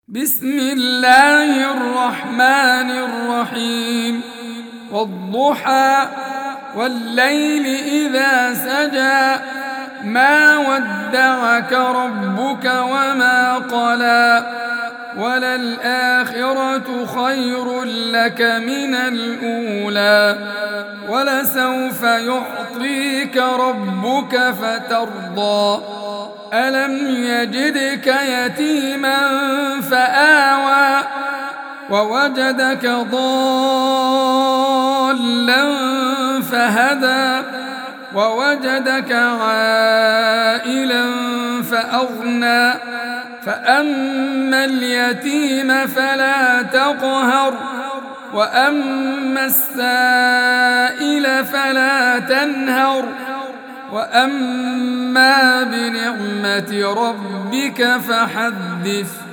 بسم الله الرحمن الرحيم والضحى والليل إذا سجى ما ودعك ربك وما قلى وللآخرة خير لك من الأولى ولسوف يعطيك ربك فترضى ألم يجدك يتيما فآوى ووجدك ضالا فهدى ووجدك عائلا فأغنى فأما اليتيم فلا تقهر وأما السائل فلا تنهر وأما بنعمة ربك فحدث